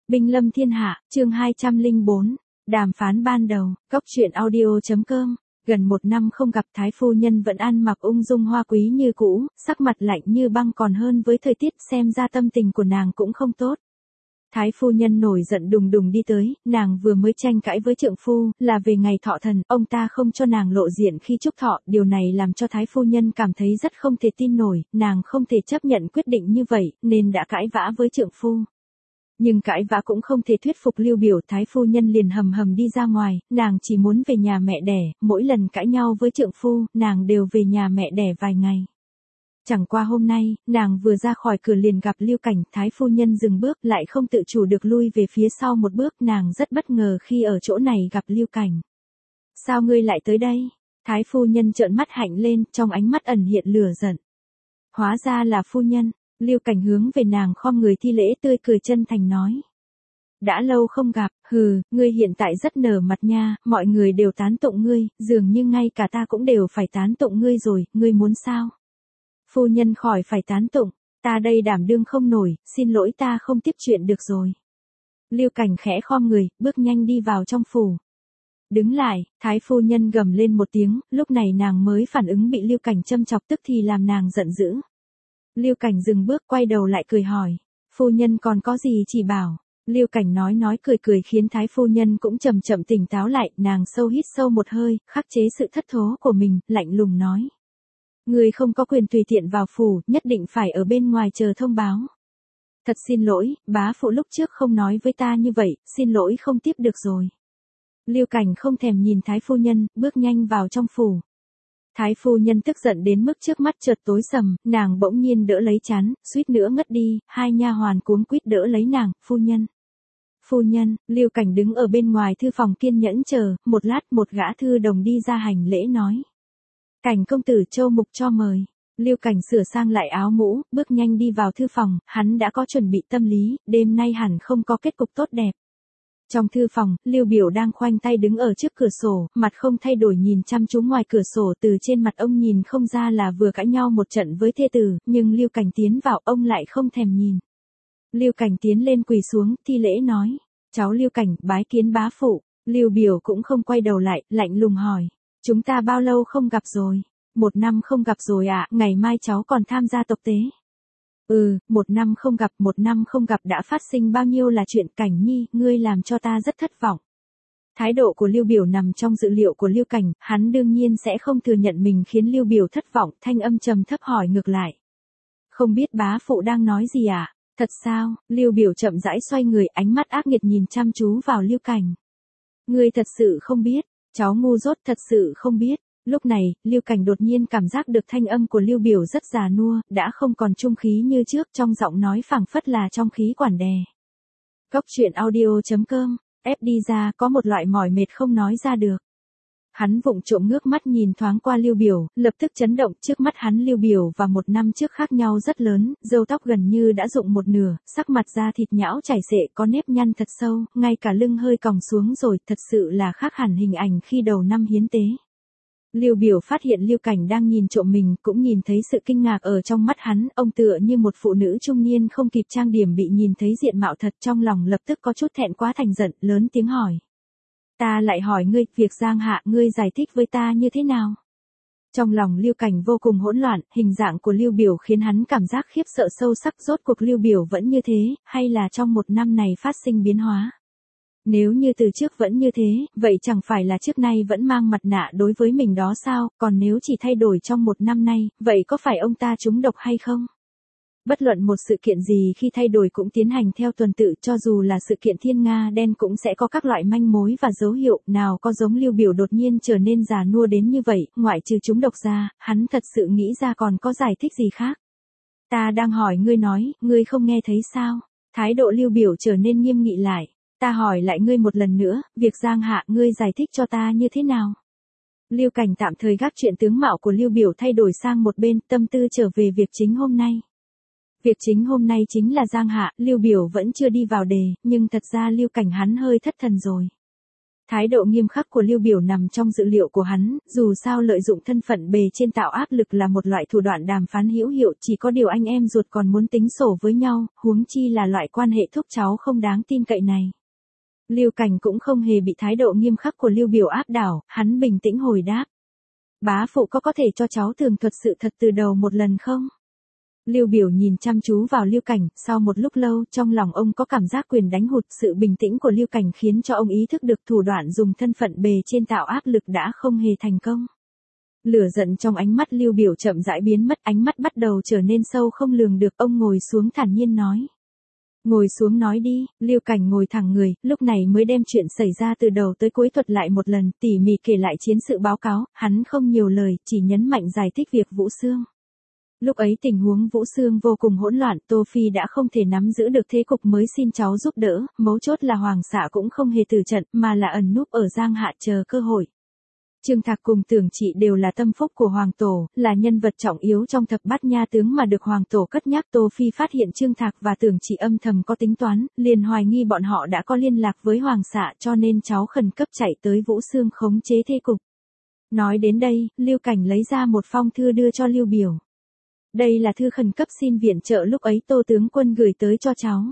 Binh lâm thiên hạ, chương 204, đàm phán ban đầu, Cốc truyện audio.com. Gần một năm không gặp, Thái phu nhân vẫn ăn mặc ung dung hoa quý như cũ, sắc mặt lạnh như băng, còn hơn với thời tiết, xem ra tâm tình của nàng cũng không tốt. Thái phu nhân nổi giận đùng đùng đi tới, nàng vừa mới tranh cãi với trượng phu, là về ngày thọ thần, ông ta không cho nàng lộ diện khi chúc thọ, điều này làm cho Thái phu nhân cảm thấy rất không thể tin nổi, nàng không thể chấp nhận quyết định như vậy, nên đã cãi vã với trượng phu. Nhưng cãi vã cũng không thể thuyết phục Lưu Biểu, Thái phu nhân liền hầm hầm đi ra ngoài, nàng chỉ muốn về nhà mẹ đẻ, mỗi lần cãi nhau với trượng phu, nàng đều về nhà mẹ đẻ vài ngày. Chẳng qua hôm nay, nàng vừa ra khỏi cửa liền gặp Lưu Cảnh, Thái phu nhân dừng bước, lại không tự chủ được lui về phía sau một bước, nàng rất bất ngờ khi ở chỗ này gặp Lưu Cảnh. Sao ngươi lại tới đây? Thái phu nhân trợn mắt hạnh lên, trong ánh mắt ẩn hiện lửa giận. Hóa ra là phu nhân. Lưu Cảnh hướng về nàng khom người thi lễ, tươi cười chân thành nói. Đã lâu không gặp, ngươi hiện tại rất nở mặt nha, mọi người đều tán tụng ngươi, dường như ngay cả ta cũng đều phải tán tụng ngươi rồi, ngươi muốn sao? Phu nhân khỏi phải tán tụng, ta đây đảm đương không nổi, xin lỗi, ta không tiếp chuyện được rồi. Lưu Cảnh khẽ khom người, bước nhanh đi vào trong phủ. Đứng lại, Thái phu nhân gầm lên một tiếng, lúc này nàng mới phản ứng bị Lưu Cảnh châm chọc, tức thì làm nàng giận dữ. Lưu Cảnh dừng bước, quay đầu lại cười hỏi, phu nhân còn có gì chỉ bảo. Lưu Cảnh nói cười khiến Thái phu nhân cũng chậm chậm tỉnh táo lại, nàng hít sâu một hơi, khắc chế sự thất thố của mình, lạnh lùng nói. Ngươi không có quyền tùy tiện vào phủ, nhất định phải ở bên ngoài chờ thông báo. Thật xin lỗi, bá phụ lúc trước không nói với ta như vậy, xin lỗi không tiếp được rồi. Lưu Cảnh không thèm nhìn Thái phu nhân, bước nhanh vào trong phủ. Thái phu nhân tức giận đến mức trước mắt chợt tối sầm, nàng bỗng nhiên đỡ lấy trán, suýt nữa ngất đi, hai nha hoàn cuống quýt đỡ lấy nàng, phu nhân. Phu nhân, Lưu Cảnh đứng ở bên ngoài thư phòng kiên nhẫn chờ, một lát một gã thư đồng đi ra hành lễ nói. Cảnh công tử Châu Mục cho mời. Lưu Cảnh sửa sang lại áo mũ, bước nhanh đi vào thư phòng, hắn đã có chuẩn bị tâm lý, đêm nay hẳn không có kết cục tốt đẹp. Trong thư phòng, Lưu Biểu đang khoanh tay đứng ở trước cửa sổ, mặt không thay đổi nhìn chăm chú ngoài cửa sổ, từ trên mặt ông nhìn không ra là vừa cãi nhau một trận với thê tử, nhưng Lưu Cảnh tiến vào ông lại không thèm nhìn. Lưu Cảnh tiến lên quỳ xuống, thi lễ nói, cháu Lưu Cảnh bái kiến bá phụ. Lưu Biểu cũng không quay đầu lại, lạnh lùng hỏi, chúng ta bao lâu không gặp rồi? 1 năm không gặp rồi ạ, ngày mai cháu còn tham gia tộc tế. 1 năm không gặp đã phát sinh bao nhiêu là chuyện. Cảnh nhi, ngươi làm cho ta rất thất vọng. Thái độ của Lưu Biểu nằm trong dự liệu của Lưu Cảnh, hắn đương nhiên sẽ không thừa nhận mình khiến Lưu Biểu thất vọng, thanh âm trầm thấp hỏi ngược lại. Không biết bá phụ đang nói gì ạ? Thật sao? Lưu Biểu chậm rãi xoay người, ánh mắt ác nghiệt nhìn chăm chú vào Lưu Cảnh. Ngươi thật sự không biết, cháu ngu dốt, thật sự không biết. Lúc này, Lưu Cảnh đột nhiên cảm giác được thanh âm của Lưu Biểu rất già nua, đã không còn trung khí như trước, trong giọng nói phảng phất là trong khí quản đè. Cốc truyện audio.com, ép đi ra, có một loại mỏi mệt không nói ra được. Hắn vụng trộm ngước mắt nhìn thoáng qua Lưu Biểu, lập tức chấn động, trước mắt hắn Lưu Biểu và 1 năm trước khác nhau rất lớn, râu tóc gần như đã rụng một nửa, sắc mặt da thịt nhão chảy xệ, có nếp nhăn thật sâu, ngay cả lưng hơi còng xuống rồi, thật sự là khác hẳn hình ảnh khi đầu năm hiến tế. Lưu Biểu phát hiện Lưu Cảnh đang nhìn trộm mình, cũng nhìn thấy sự kinh ngạc ở trong mắt hắn, ông tựa như một phụ nữ trung niên không kịp trang điểm bị nhìn thấy diện mạo thật, trong lòng lập tức có chút thẹn quá thành giận, lớn tiếng hỏi. Ta lại hỏi ngươi, việc Giang Hạ, ngươi giải thích với ta như thế nào? Trong lòng Lưu Cảnh vô cùng hỗn loạn, hình dạng của Lưu Biểu khiến hắn cảm giác khiếp sợ sâu sắc, rốt cuộc Lưu Biểu vẫn như thế, hay là trong 1 năm này phát sinh biến hóa? Nếu như từ trước vẫn như thế, vậy chẳng phải là trước nay vẫn mang mặt nạ đối với mình đó sao, còn nếu chỉ thay đổi trong 1 năm nay, vậy có phải ông ta trúng độc hay không? Bất luận một sự kiện gì khi thay đổi cũng tiến hành theo tuần tự, cho dù là sự kiện thiên nga đen cũng sẽ có các loại manh mối và dấu hiệu, nào có giống Lưu Biểu đột nhiên trở nên già nua đến như vậy, ngoại trừ trúng độc ra, hắn thật sự nghĩ ra còn có giải thích gì khác. Ta đang hỏi ngươi nói, ngươi không nghe thấy sao? Thái độ Lưu Biểu trở nên nghiêm nghị lại. Ta hỏi lại ngươi một lần nữa, việc Giang Hạ, ngươi giải thích cho ta như thế nào? Lưu Cảnh tạm thời gác chuyện tướng mạo của Lưu Biểu thay đổi sang một bên, tâm tư trở về việc chính hôm nay. Việc chính hôm nay chính là Giang Hạ, Lưu Biểu vẫn chưa đi vào đề, nhưng thật ra Lưu Cảnh hắn hơi thất thần rồi. Thái độ nghiêm khắc của Lưu Biểu nằm trong dự liệu của hắn, dù sao lợi dụng thân phận bề trên tạo áp lực là một loại thủ đoạn đàm phán hữu hiệu, chỉ có điều anh em ruột còn muốn tính sổ với nhau, huống chi là loại quan hệ thúc cháu không đáng tin cậy này. Lưu Cảnh cũng không hề bị thái độ nghiêm khắc của Lưu Biểu áp đảo, hắn bình tĩnh hồi đáp. Bá phụ có thể cho cháu tường thuật sự thật từ đầu một lần không? Lưu Biểu nhìn chăm chú vào Lưu Cảnh, sau một lúc lâu, trong lòng ông có cảm giác quyền đánh hụt, sự bình tĩnh của Lưu Cảnh khiến cho ông ý thức được thủ đoạn dùng thân phận bề trên tạo áp lực đã không hề thành công. Lửa giận trong ánh mắt Lưu Biểu chậm rãi biến mất, ánh mắt bắt đầu trở nên sâu không lường được, ông ngồi xuống thản nhiên nói. Ngồi xuống nói đi. Lưu Cảnh ngồi thẳng người, lúc này mới đem chuyện xảy ra từ đầu tới cuối thuật lại một lần, tỉ mỉ kể lại chiến sự báo cáo, hắn không nhiều lời, chỉ nhấn mạnh giải thích việc Vũ Xương. Lúc ấy tình huống Vũ Xương vô cùng hỗn loạn, Tô Phi đã không thể nắm giữ được thế cục mới xin cháu giúp đỡ, mấu chốt là Hoàng xạ cũng không hề từ trận, mà là ẩn núp ở Giang Hạ chờ cơ hội. Trương Thạc cùng Tưởng Trị đều là tâm phúc của Hoàng Tổ, là nhân vật trọng yếu trong thập bát nha tướng mà được Hoàng Tổ cất nhắc. Tô Phi phát hiện Trương Thạc và Tưởng Trị âm thầm có tính toán, liền hoài nghi bọn họ đã có liên lạc với Hoàng xạ, cho nên cháu khẩn cấp chạy tới Vũ Xương khống chế thế cục. Nói đến đây, Lưu Cảnh lấy ra một phong thư đưa cho Lưu Biểu. Đây là thư khẩn cấp xin viện trợ lúc ấy Tô tướng quân gửi tới cho cháu.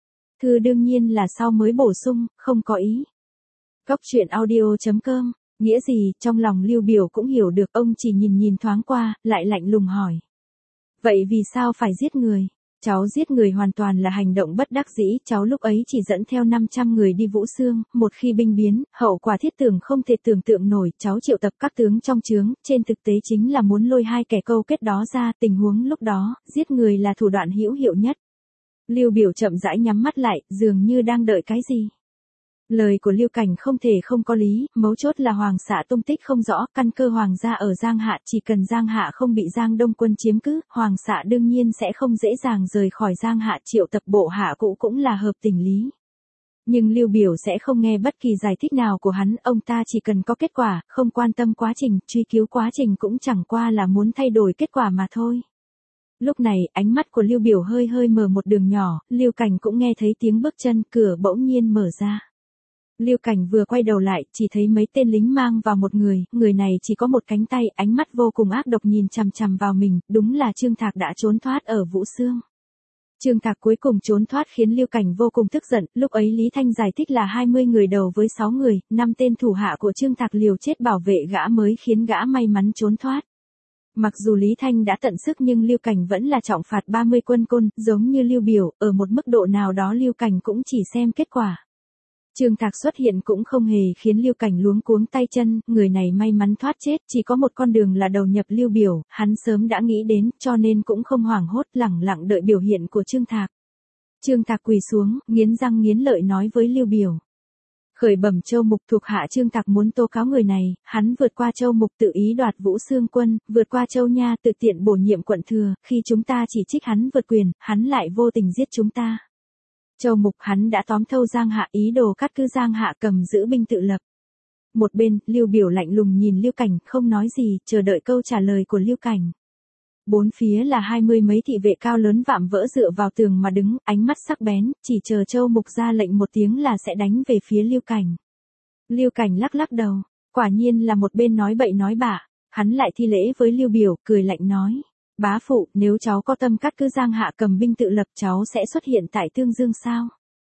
Thư đương nhiên là sau mới bổ sung, không có ý. Cốc truyện audio.com. Nghĩa gì, trong lòng Lưu Biểu cũng hiểu được, ông chỉ nhìn thoáng qua, lại lạnh lùng hỏi. Vậy vì sao phải giết người? Cháu giết người hoàn toàn là hành động bất đắc dĩ, cháu lúc ấy chỉ dẫn theo 500 người đi Vũ Xương, một khi binh biến, hậu quả thiết tưởng không thể tưởng tượng nổi, cháu triệu tập các tướng trong trướng, trên thực tế chính là muốn lôi hai kẻ câu kết đó ra, tình huống lúc đó, giết người là thủ đoạn hữu hiệu nhất. Lưu Biểu chậm rãi nhắm mắt lại, dường như đang đợi cái gì. Lời của Lưu Cảnh không thể không có lý, mấu chốt là Hoàng xạ tung tích không rõ, căn cơ Hoàng gia ở Giang Hạ, chỉ cần Giang Hạ không bị Giang Đông quân chiếm cứ, Hoàng xạ đương nhiên sẽ không dễ dàng rời khỏi Giang Hạ, triệu tập bộ hạ cũ cũng là hợp tình lý. Nhưng Lưu Biểu sẽ không nghe bất kỳ giải thích nào của hắn, ông ta chỉ cần có kết quả, không quan tâm quá trình, truy cứu quá trình cũng chẳng qua là muốn thay đổi kết quả mà thôi. Lúc này, ánh mắt của Lưu Biểu hơi mở một đường nhỏ, Lưu Cảnh cũng nghe thấy tiếng bước chân, cửa bỗng nhiên mở ra. Lưu Cảnh vừa quay đầu lại, chỉ thấy mấy tên lính mang vào một người này chỉ có một cánh tay, ánh mắt vô cùng ác độc nhìn chằm chằm vào mình, đúng là Trương Thạc đã trốn thoát ở Vũ Xương. Trương Thạc cuối cùng trốn thoát khiến Lưu Cảnh vô cùng tức giận, lúc ấy Lý Thanh giải thích là 20 người đầu với 6 người, 5 tên thủ hạ của Trương Thạc liều chết bảo vệ gã mới khiến gã may mắn trốn thoát. Mặc dù Lý Thanh đã tận sức nhưng Lưu Cảnh vẫn là trọng phạt 30 quân côn, giống như Lưu Biểu, ở một mức độ nào đó Lưu Cảnh cũng chỉ xem kết quả. Trương Thạc xuất hiện cũng không hề khiến Lưu Cảnh luống cuống tay chân, người này may mắn thoát chết, chỉ có một con đường là đầu nhập Lưu Biểu, hắn sớm đã nghĩ đến, cho nên cũng không hoảng hốt, lẳng lặng đợi biểu hiện của Trương Thạc. Trương Thạc quỳ xuống, nghiến răng nghiến lợi nói với Lưu Biểu. Khởi bẩm Châu Mục, thuộc hạ Trương Thạc muốn tố cáo người này, hắn vượt qua Châu Mục tự ý đoạt Vũ Xương quân, vượt qua Châu Nha tự tiện bổ nhiệm quận thừa, khi chúng ta chỉ trích hắn vượt quyền, hắn lại vô tình giết chúng ta. Châu Mục hắn đã tóm thâu Giang Hạ, ý đồ cắt cứ Giang Hạ, cầm giữ binh tự lập. Một bên, Lưu Biểu lạnh lùng nhìn Lưu Cảnh, không nói gì, chờ đợi câu trả lời của Lưu Cảnh. Bốn phía là 20 mấy thị vệ cao lớn vạm vỡ dựa vào tường mà đứng, ánh mắt sắc bén, chỉ chờ Châu Mục ra lệnh một tiếng là sẽ đánh về phía Lưu Cảnh. Lưu Cảnh lắc đầu, quả nhiên là một bên nói bậy nói bạ, hắn lại thi lễ với Lưu Biểu, cười lạnh nói. Bá phụ, nếu cháu có tâm cắt cứ Giang Hạ cầm binh tự lập cháu sẽ xuất hiện tại Tương Dương sao?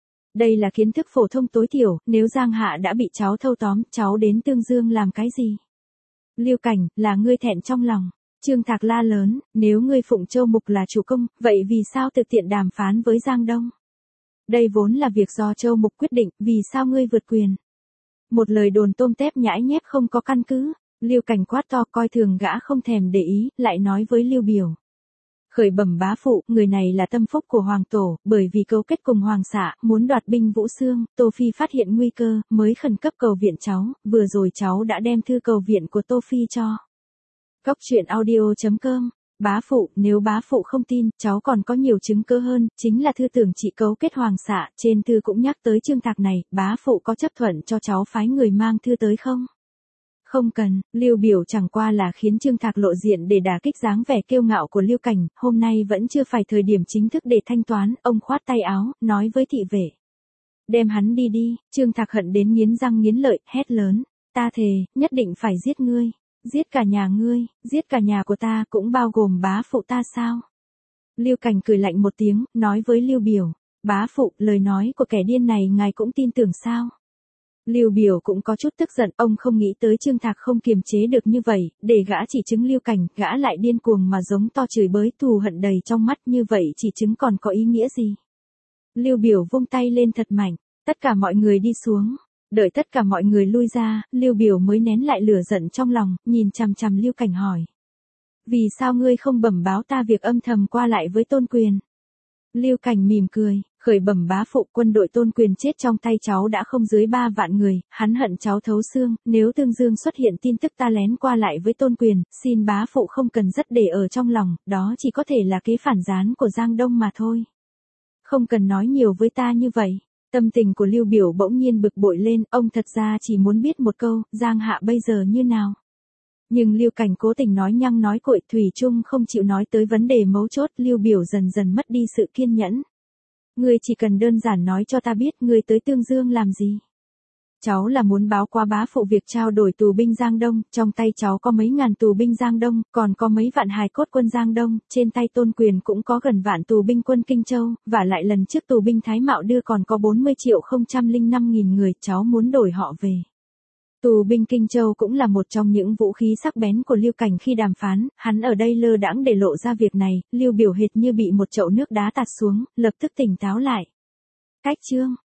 Đây là kiến thức phổ thông tối thiểu, nếu Giang Hạ đã bị cháu thâu tóm, cháu đến Tương Dương làm cái gì? Lưu Cảnh, là ngươi thẹn trong lòng. Trương Thạc la lớn, nếu ngươi phụng Châu Mục là chủ công, vậy vì sao thực tiện đàm phán với Giang Đông? Đây vốn là việc do Châu Mục quyết định, vì sao ngươi vượt quyền? Một lời đồn tôm tép nhãi nhép không có căn cứ. Lưu Cảnh quát to coi thường gã không thèm để ý, lại nói với Lưu Biểu. Khởi bẩm bá phụ, người này là tâm phúc của Hoàng Tổ, bởi vì cấu kết cùng Hoàng xạ, muốn đoạt binh Vũ Xương, Tô Phi phát hiện nguy cơ, mới khẩn cấp cầu viện cháu, vừa rồi cháu đã đem thư cầu viện của Tô Phi cho. Cốc truyện audio.com. Bá phụ, nếu bá phụ không tin, cháu còn có nhiều chứng cứ hơn, chính là thư tưởng chị cấu kết Hoàng xạ, trên thư cũng nhắc tới Trương Thạc này, bá phụ có chấp thuận cho cháu phái người mang thư tới không? Không cần, Lưu Biểu chẳng qua là khiến Trương Thạc lộ diện để đả kích dáng vẻ kiêu ngạo của Lưu Cảnh, hôm nay vẫn chưa phải thời điểm chính thức để thanh toán, ông khoát tay áo, nói với thị vệ. Đem hắn đi đi, Trương Thạc hận đến nghiến răng nghiến lợi, hét lớn, ta thề, nhất định phải giết ngươi, giết cả nhà ngươi, giết cả nhà của ta, cũng bao gồm bá phụ ta sao? Lưu Cảnh cười lạnh một tiếng, nói với Lưu Biểu, bá phụ, lời nói của kẻ điên này ngài cũng tin tưởng sao? Lưu Biểu cũng có chút tức giận, ông không nghĩ tới Trương Thạc không kiềm chế được như vậy, để gã chỉ chứng Lưu Cảnh, gã lại điên cuồng mà giống to chửi bới, thù hận đầy trong mắt, như vậy chỉ chứng còn có ý nghĩa gì? Lưu Biểu vung tay lên thật mạnh, tất cả mọi người đi xuống, đợi tất cả mọi người lui ra, Lưu Biểu mới nén lại lửa giận trong lòng, nhìn chằm chằm Lưu Cảnh hỏi. Vì sao ngươi không bẩm báo ta việc âm thầm qua lại với Tôn Quyền? Lưu Cảnh mỉm cười, khởi bẩm bá phụ, quân đội Tôn Quyền chết trong tay cháu đã không dưới 3 vạn người, hắn hận cháu thấu xương, nếu Tương Dương xuất hiện tin tức ta lén qua lại với Tôn Quyền, xin bá phụ không cần rất để ở trong lòng, đó chỉ có thể là kế phản gián của Giang Đông mà thôi. Không cần nói nhiều với ta như vậy. Tâm tình của Lưu Biểu bỗng nhiên bực bội lên, ông thật ra chỉ muốn biết một câu, Giang Hạ bây giờ như nào. Nhưng Lưu Cảnh cố tình nói nhăng nói cuội, thủy chung không chịu nói tới vấn đề mấu chốt, Lưu Biểu dần dần mất đi sự kiên nhẫn. Ngươi chỉ cần đơn giản nói cho ta biết ngươi tới Tương Dương làm gì. Cháu là muốn báo qua bá phụ việc trao đổi tù binh Giang Đông, trong tay cháu có mấy ngàn tù binh Giang Đông, còn có mấy vạn hài cốt quân Giang Đông, trên tay Tôn Quyền cũng có gần vạn tù binh quân Kinh Châu, và lại lần trước tù binh Thái Mạo đưa còn có 40.005.000 người, cháu muốn đổi họ về. Tù binh Kinh Châu cũng là một trong những vũ khí sắc bén của Lưu Cảnh khi đàm phán, hắn ở đây lơ đãng để lộ ra việc này, Lưu Biểu hệt như bị một chậu nước đá tạt xuống, lập tức tỉnh táo lại. Cách chương